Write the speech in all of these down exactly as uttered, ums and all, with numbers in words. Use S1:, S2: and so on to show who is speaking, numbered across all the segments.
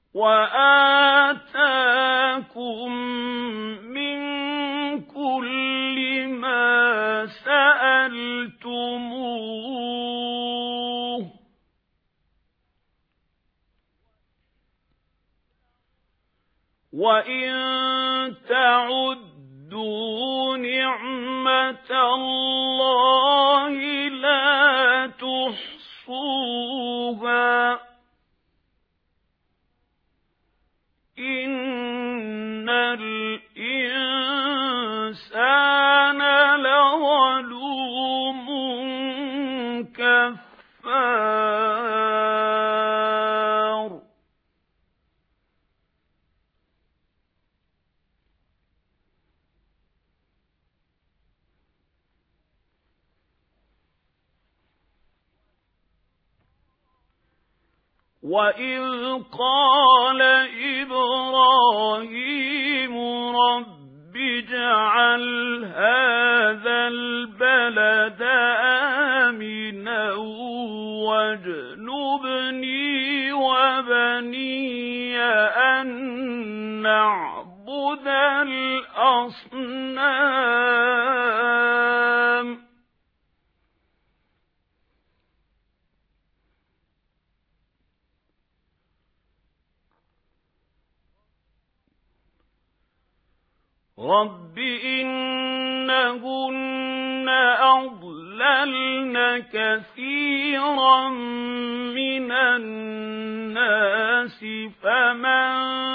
S1: وآتاكم من كل ما سألتموه وإن تعدوا نعمة الله لا تحصوها إن الإنسان لظلوم كفار وَإِذْ قَالَ إِبْرَاهِيمُ رَبِّ اجْعَلْ هَٰذَا الْبَلَدَ آمِنًا وَاجْنُبْنِي وَبَنِيَّ أَن نَّعْبُدَ الْأَصْنَامَ رَبِّ إِنَّهُنَّ أَضْلَلْنَ كَثِيرًا مِنَ النَّاسِ فَمَن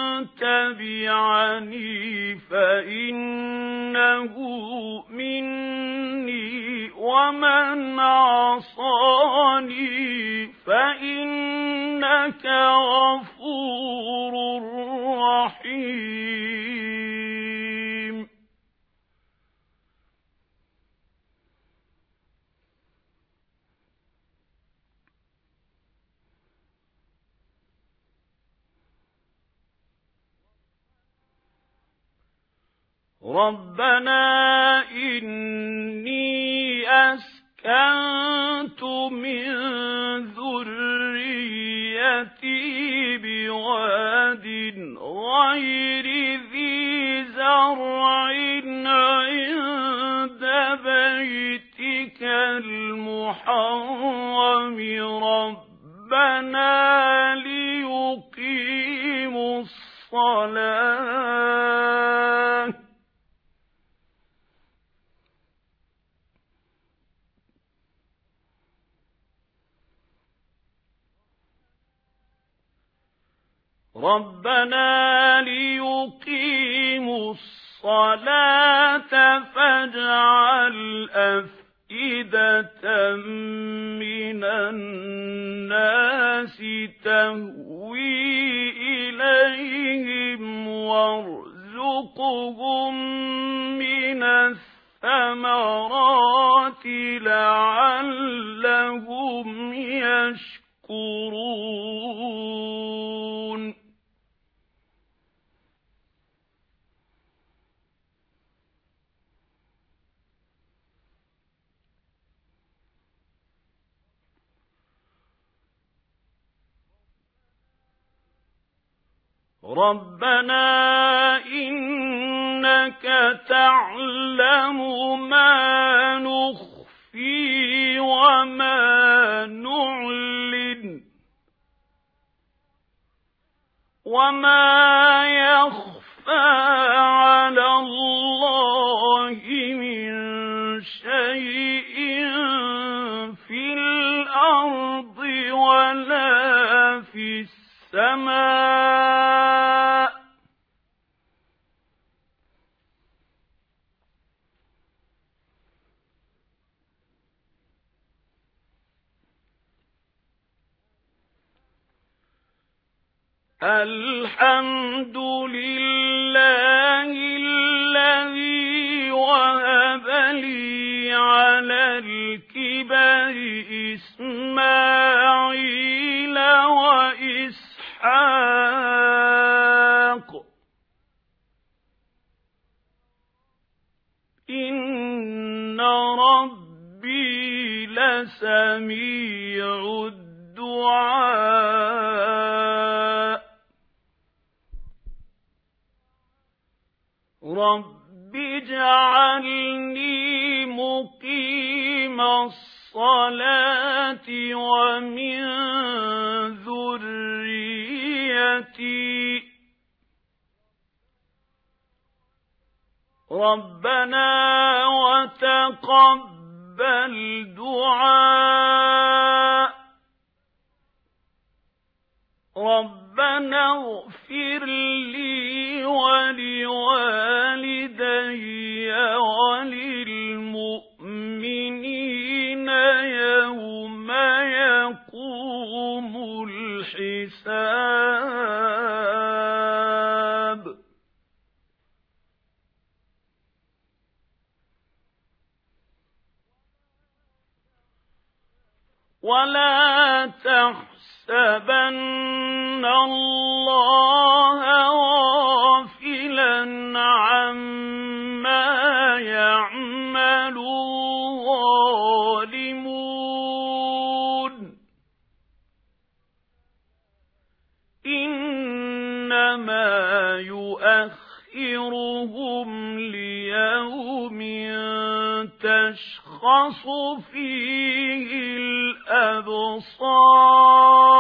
S1: تَبِعَنِي فَإِنَّهُ مِنِّي وَمَنْ عَصَانِي فَإِنَّكَ غَفُورٌ رَّحِيمٌ رَبَّنَا إِنِّي أَسْكَنتُ مِن ذُرِّيَّتِي بِوَادٍ غَيْرِ ذِي زَرْعٍ عِندَ بَيْتِكَ الْمُحَرَّمِ رَبَّنَا لِيُقِيمُوا الصَّلَاةَ رَبَّنَا لِيُقِيمُوا الصَّلَاةَ فَاجْعَلْ أَفْئِدَةً مِنَ النَّاسِ تَهْوِي إِلَيْهِمْ وَارْزُقْهُم مِّنَ الثَّمَرَاتِ لَعَلَّهُمْ يَشْكُرُونَ رَبَّنَا إِنَّكَ تَعْلَمُ مَا نُخْفِي وَمَا نُعْلِنُ وَمَا يَخْفَى عَلَى اللَّهِ مِن شَيْءٍ فِي الْأَرْضِ وَلَا فِي السَّمَاءِ الْحَمْدُ لِلَّهِ الَّذِي وَهَبَ لِي عَلَى الْكِبَرِ إِسْمَاعِيلَ وَإِسْحَاقَ إِنَّ رَبِّي لَسَمِيعُ الدُّعَاءِ رب اجعلني مقيم الصلاة ومن ذريتي ربنا وتقبل دعاء ربنا اغفر لي ولوالدي وللمؤمنين يوم يقوم الحساب ولا تحسبن الله غافلا عما يعمل الظالمون إنما يؤخرهم ليوم تشخص فيه الأبصار